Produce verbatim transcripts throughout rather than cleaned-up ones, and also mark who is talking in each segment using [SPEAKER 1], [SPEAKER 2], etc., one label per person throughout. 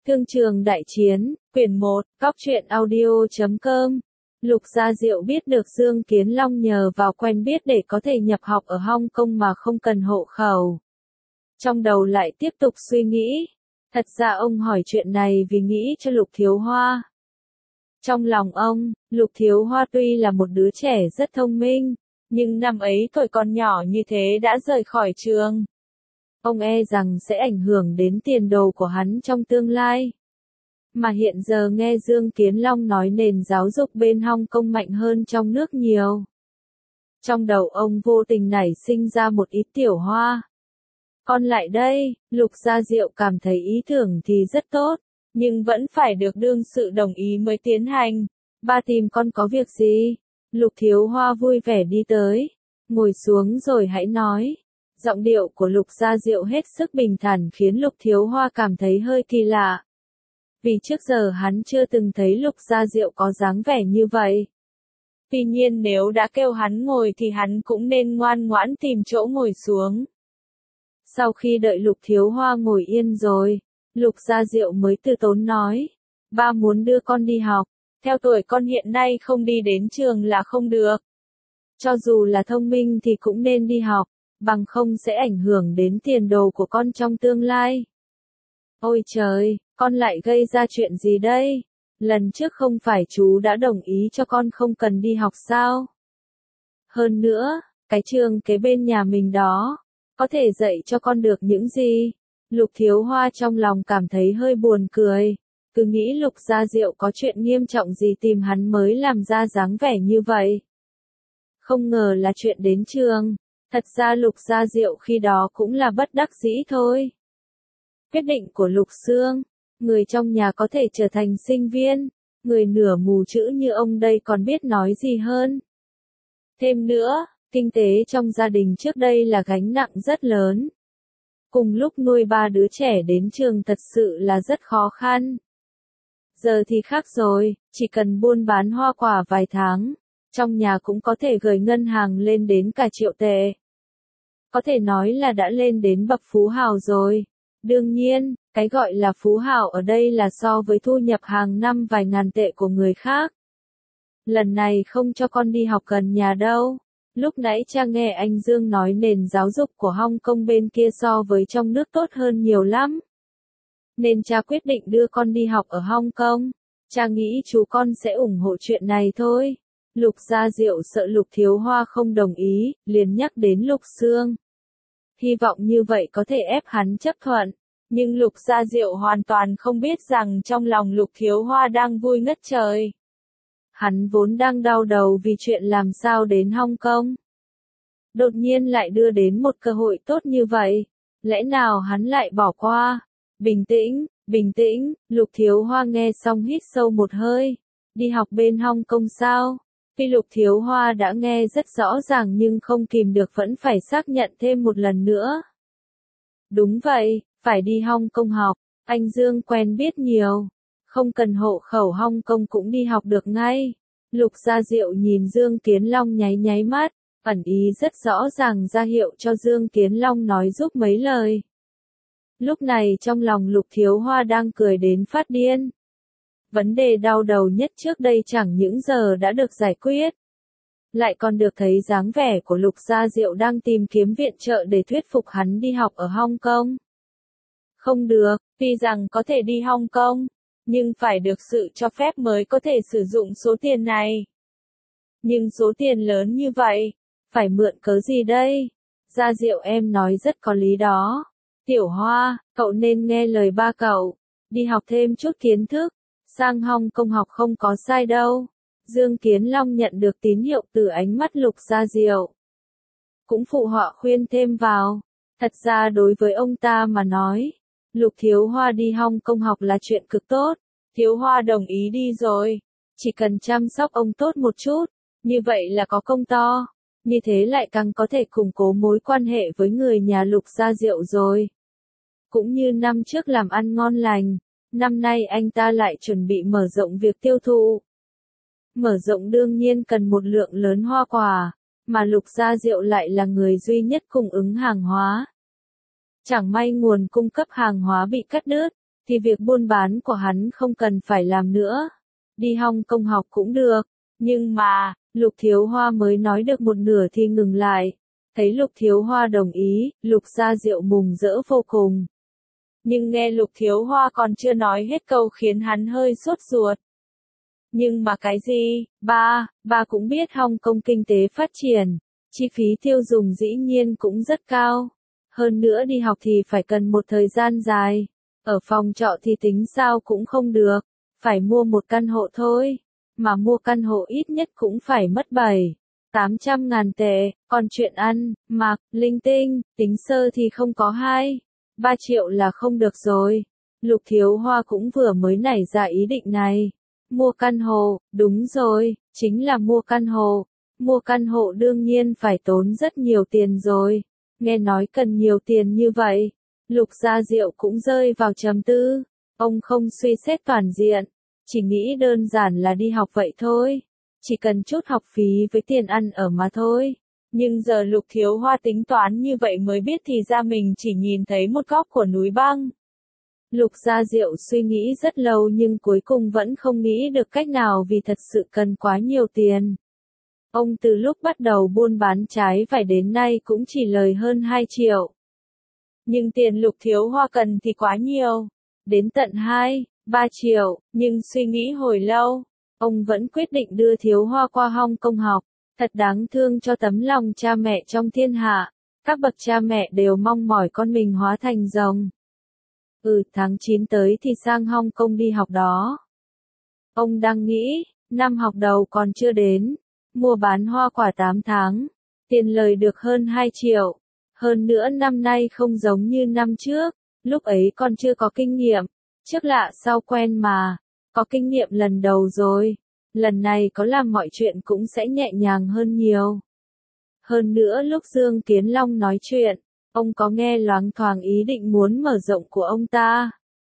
[SPEAKER 1] Thương trường đại chiến, quyển một, cóc truyện audio chấm com. Lục Gia Diệu biết được Dương Kiến Long nhờ vào quen biết để có thể nhập học ở Hong Kong mà không cần hộ khẩu. Trong đầu lại tiếp tục suy nghĩ. Thật ra ông hỏi chuyện này vì nghĩ cho Lục Thiếu Hoa. Trong lòng ông, Lục Thiếu Hoa tuy là một đứa trẻ rất thông minh, nhưng năm ấy tuổi còn nhỏ như thế đã rời khỏi trường. Ông e rằng sẽ ảnh hưởng đến tiền đồ của hắn trong tương lai. Mà hiện giờ nghe Dương Kiến Long nói nền giáo dục bên Hong Kong mạnh hơn trong nước nhiều. Trong đầu ông vô tình nảy sinh ra một ý tiểu hoa. Con lại đây, Lục Gia Diệu cảm thấy ý tưởng thì rất tốt, nhưng vẫn phải được đương sự đồng ý mới tiến hành. Ba tìm con có việc gì? Lục Thiếu Hoa vui vẻ đi tới, ngồi xuống rồi hãy nói. Giọng điệu của Lục Gia Diệu hết sức bình thản khiến Lục Thiếu Hoa cảm thấy hơi kỳ lạ. Vì trước giờ hắn chưa từng thấy Lục Gia Diệu có dáng vẻ như vậy. Tuy nhiên nếu đã kêu hắn ngồi thì hắn cũng nên ngoan ngoãn tìm chỗ ngồi xuống. Sau khi đợi Lục Thiếu Hoa ngồi yên rồi, Lục Gia Diệu mới từ tốn nói. Ba muốn đưa con đi học, theo tuổi con hiện nay không đi đến trường là không được. Cho dù là thông minh thì cũng nên đi học, bằng không sẽ ảnh hưởng đến tiền đồ của con trong tương lai. Ôi trời, con lại gây ra chuyện gì đây? Lần trước không phải chú đã đồng ý cho con không cần đi học sao? Hơn nữa, cái trường kế bên nhà mình đó, có thể dạy cho con được những gì? Lục Thiếu Hoa trong lòng cảm thấy hơi buồn cười, cứ nghĩ Lục Gia Diệu có chuyện nghiêm trọng gì tìm hắn mới làm ra dáng vẻ như vậy. Không ngờ là chuyện đến trường, thật ra Lục Gia Diệu khi đó cũng là bất đắc dĩ thôi. Quyết định của Lục Sương, người trong nhà có thể trở thành sinh viên, người nửa mù chữ như ông đây còn biết nói gì hơn. Thêm nữa, kinh tế trong gia đình trước đây là gánh nặng rất lớn. Cùng lúc nuôi ba đứa trẻ đến trường thật sự là rất khó khăn. Giờ thì khác rồi, chỉ cần buôn bán hoa quả vài tháng, trong nhà cũng có thể gửi ngân hàng lên đến cả triệu tệ. Có thể nói là đã lên đến bậc phú hào rồi. Đương nhiên, cái gọi là phú hào ở đây là so với thu nhập hàng năm vài ngàn tệ của người khác. Lần này không cho con đi học gần nhà đâu. Lúc nãy cha nghe anh Dương nói nền giáo dục của Hong Kong bên kia so với trong nước tốt hơn nhiều lắm. Nên cha quyết định đưa con đi học ở Hong Kong. Cha nghĩ chú con sẽ ủng hộ chuyện này thôi. Lục Gia Diệu sợ Lục Thiếu Hoa không đồng ý, liền nhắc đến Lục Sương. Hy vọng như vậy có thể ép hắn chấp thuận. Nhưng Lục Gia Diệu hoàn toàn không biết rằng trong lòng Lục Thiếu Hoa đang vui ngất trời. Hắn vốn đang đau đầu vì chuyện làm sao đến Hong Kong. Đột nhiên lại đưa đến một cơ hội tốt như vậy. Lẽ nào hắn lại bỏ qua? Bình tĩnh, bình tĩnh, Lục Thiếu Hoa nghe xong hít sâu một hơi. Đi học bên Hong Kong sao? Tuy Lục Thiếu Hoa đã nghe rất rõ ràng nhưng không kìm được vẫn phải xác nhận thêm một lần nữa. Đúng vậy, phải đi Hong Kong học, anh Dương quen biết nhiều. Không cần hộ khẩu Hong Kong cũng đi học được ngay. Lục Gia Diệu nhìn Dương Kiến Long nháy nháy mắt, ẩn ý rất rõ ràng ra hiệu cho Dương Kiến Long nói giúp mấy lời. Lúc này trong lòng Lục Thiếu Hoa đang cười đến phát điên. Vấn đề đau đầu nhất trước đây chẳng những giờ đã được giải quyết. Lại còn được thấy dáng vẻ của Lục Gia Diệu đang tìm kiếm viện trợ để thuyết phục hắn đi học ở Hong Kong. Không được, tuy rằng có thể đi Hong Kong, nhưng phải được sự cho phép mới có thể sử dụng số tiền này. Nhưng số tiền lớn như vậy, phải mượn cớ gì đây? Gia Diệu em nói rất có lý đó. Tiểu Hoa, cậu nên nghe lời ba cậu, đi học thêm chút kiến thức, sang Hong Kong học không có sai đâu. Dương Kiến Long nhận được tín hiệu từ ánh mắt Lục Gia Diệu. Cũng phụ họa khuyên thêm vào. Thật ra đối với ông ta mà nói, Lục Thiếu Hoa đi Hong Kong học là chuyện cực tốt. Thiếu Hoa đồng ý đi rồi. Chỉ cần chăm sóc ông tốt một chút, như vậy là có công to. Như thế lại càng có thể củng cố mối quan hệ với người nhà Lục Gia Diệu rồi. Cũng như năm trước làm ăn ngon lành, năm nay anh ta lại chuẩn bị mở rộng việc tiêu thụ. Mở rộng đương nhiên cần một lượng lớn hoa quả, mà Lục Gia Diệu lại là người duy nhất cung ứng hàng hóa. Chẳng may nguồn cung cấp hàng hóa bị cắt đứt, thì việc buôn bán của hắn không cần phải làm nữa. Đi Hong Kong học cũng được. Nhưng mà, Lục Thiếu Hoa mới nói được một nửa thì ngừng lại. Thấy Lục Thiếu Hoa đồng ý, Lục Gia Diệu mừng rỡ vô cùng. Nhưng nghe Lục Thiếu Hoa còn chưa nói hết câu khiến hắn hơi sốt ruột. Nhưng mà cái gì? Ba, ba cũng biết Hong Kong kinh tế phát triển, chi phí tiêu dùng dĩ nhiên cũng rất cao. Hơn nữa đi học thì phải cần một thời gian dài. Ở phòng trọ thì tính sao cũng không được, phải mua một căn hộ thôi. Mà mua căn hộ ít nhất cũng phải mất bảy, tám trăm ngàn tệ, còn chuyện ăn, mặc, linh tinh, tính sơ thì không có hai, ba triệu là không được rồi. Lục Thiếu Hoa cũng vừa mới nảy ra ý định này. Mua căn hộ, đúng rồi, chính là mua căn hộ. Mua căn hộ đương nhiên phải tốn rất nhiều tiền rồi. Nghe nói cần nhiều tiền như vậy, Lục Gia Diệu cũng rơi vào trầm tư. Ông không suy xét toàn diện, chỉ nghĩ đơn giản là đi học vậy thôi. Chỉ cần chút học phí với tiền ăn ở mà thôi. Nhưng giờ Lục Thiếu Hoa tính toán như vậy mới biết thì ra mình chỉ nhìn thấy một góc của núi băng. Lục Gia Diệu suy nghĩ rất lâu nhưng cuối cùng vẫn không nghĩ được cách nào vì thật sự cần quá nhiều tiền. Ông từ lúc bắt đầu buôn bán trái vải đến nay cũng chỉ lời hơn hai triệu. Nhưng tiền Lục Thiếu Hoa cần thì quá nhiều. Đến tận hai, ba triệu, nhưng suy nghĩ hồi lâu, ông vẫn quyết định đưa Thiếu Hoa qua Hong Kong học. Thật đáng thương cho tấm lòng cha mẹ trong thiên hạ. Các bậc cha mẹ đều mong mỏi con mình hóa thành rồng. Ừ, tháng chín tới thì sang Hong Kong đi học đó. Ông đang nghĩ, năm học đầu còn chưa đến, mua bán hoa quả tám tháng, tiền lời được hơn hai triệu. Hơn nữa năm nay không giống như năm trước, lúc ấy còn chưa có kinh nghiệm, trước lạ sau quen mà, có kinh nghiệm lần đầu rồi, lần này có làm mọi chuyện cũng sẽ nhẹ nhàng hơn nhiều. Hơn nữa lúc Dương Kiến Long nói chuyện, ông có nghe loáng thoáng ý định muốn mở rộng của ông ta.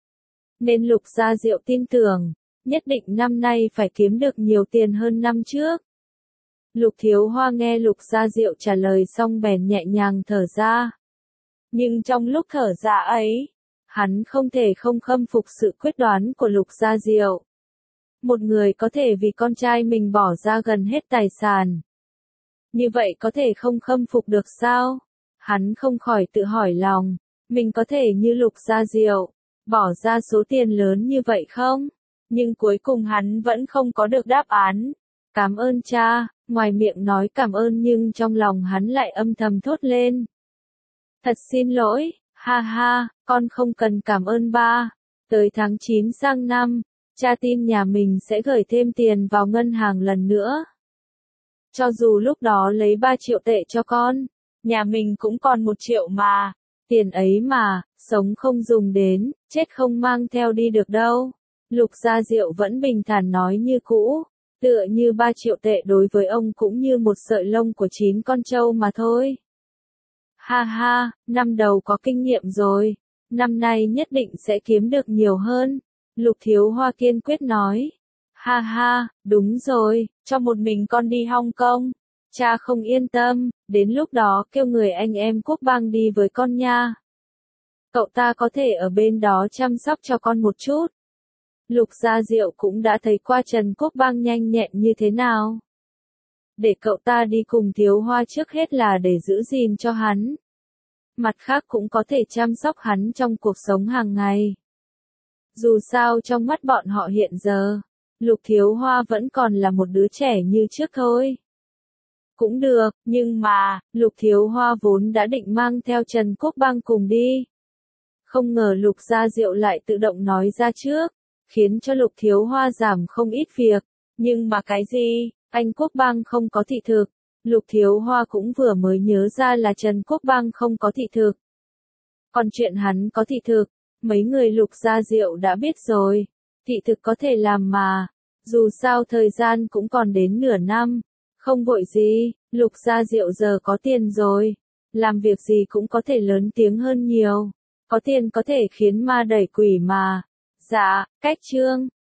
[SPEAKER 1] Nên Lục Gia Diệu tin tưởng, nhất định năm nay phải kiếm được nhiều tiền hơn năm trước. Lục Thiếu Hoa nghe Lục Gia Diệu trả lời xong bèn nhẹ nhàng thở ra. Nhưng trong lúc thở ra ấy, hắn không thể không khâm phục sự quyết đoán của Lục Gia Diệu. Một người có thể vì con trai mình bỏ ra gần hết tài sản. Như vậy có thể không khâm phục được sao? Hắn không khỏi tự hỏi lòng, mình có thể như Lục Gia Diệu, bỏ ra số tiền lớn như vậy không? Nhưng cuối cùng hắn vẫn không có được đáp án. Cảm ơn cha, ngoài miệng nói cảm ơn nhưng trong lòng hắn lại âm thầm thốt lên. Thật xin lỗi, ha ha, con không cần cảm ơn ba. Tới tháng chín sang năm, cha tin nhà mình sẽ gửi thêm tiền vào ngân hàng lần nữa. Cho dù lúc đó lấy ba triệu tệ cho con, nhà mình cũng còn một triệu mà. Tiền ấy mà, sống không dùng đến, chết không mang theo đi được đâu. Lục Gia Diệu vẫn bình thản nói như cũ, tựa như ba triệu tệ đối với ông cũng như một sợi lông của chín con trâu mà thôi. Ha ha, năm đầu có kinh nghiệm rồi, năm nay nhất định sẽ kiếm được nhiều hơn. Lục Thiếu Hoa kiên quyết nói. Ha ha, đúng rồi, cho một mình con đi Hong Kong. Cha không yên tâm, đến lúc đó kêu người anh em Quốc Bang đi với con nha. Cậu ta có thể ở bên đó chăm sóc cho con một chút. Lục Gia Diệu cũng đã thấy qua Trần Quốc Bang nhanh nhẹn như thế nào. Để cậu ta đi cùng Thiếu Hoa trước hết là để giữ gìn cho hắn. Mặt khác cũng có thể chăm sóc hắn trong cuộc sống hàng ngày. Dù sao trong mắt bọn họ hiện giờ, Lục Thiếu Hoa vẫn còn là một đứa trẻ như trước thôi. Cũng được, nhưng mà, Lục Thiếu Hoa vốn đã định mang theo Trần Quốc Bang cùng đi. Không ngờ Lục Gia Diệu lại tự động nói ra trước, khiến cho Lục Thiếu Hoa giảm không ít việc. Nhưng mà cái gì, anh Quốc Bang không có thị thực. Lục Thiếu Hoa cũng vừa mới nhớ ra là Trần Quốc Bang không có thị thực. Còn chuyện hắn có thị thực, mấy người Lục Gia Diệu đã biết rồi. Thị thực có thể làm mà, dù sao thời gian cũng còn đến nửa năm. Không vội gì, Lục Gia Diệu giờ có tiền rồi. Làm việc gì cũng có thể lớn tiếng hơn nhiều. Có tiền có thể khiến ma đẩy quỷ mà. Dạ, cách chương.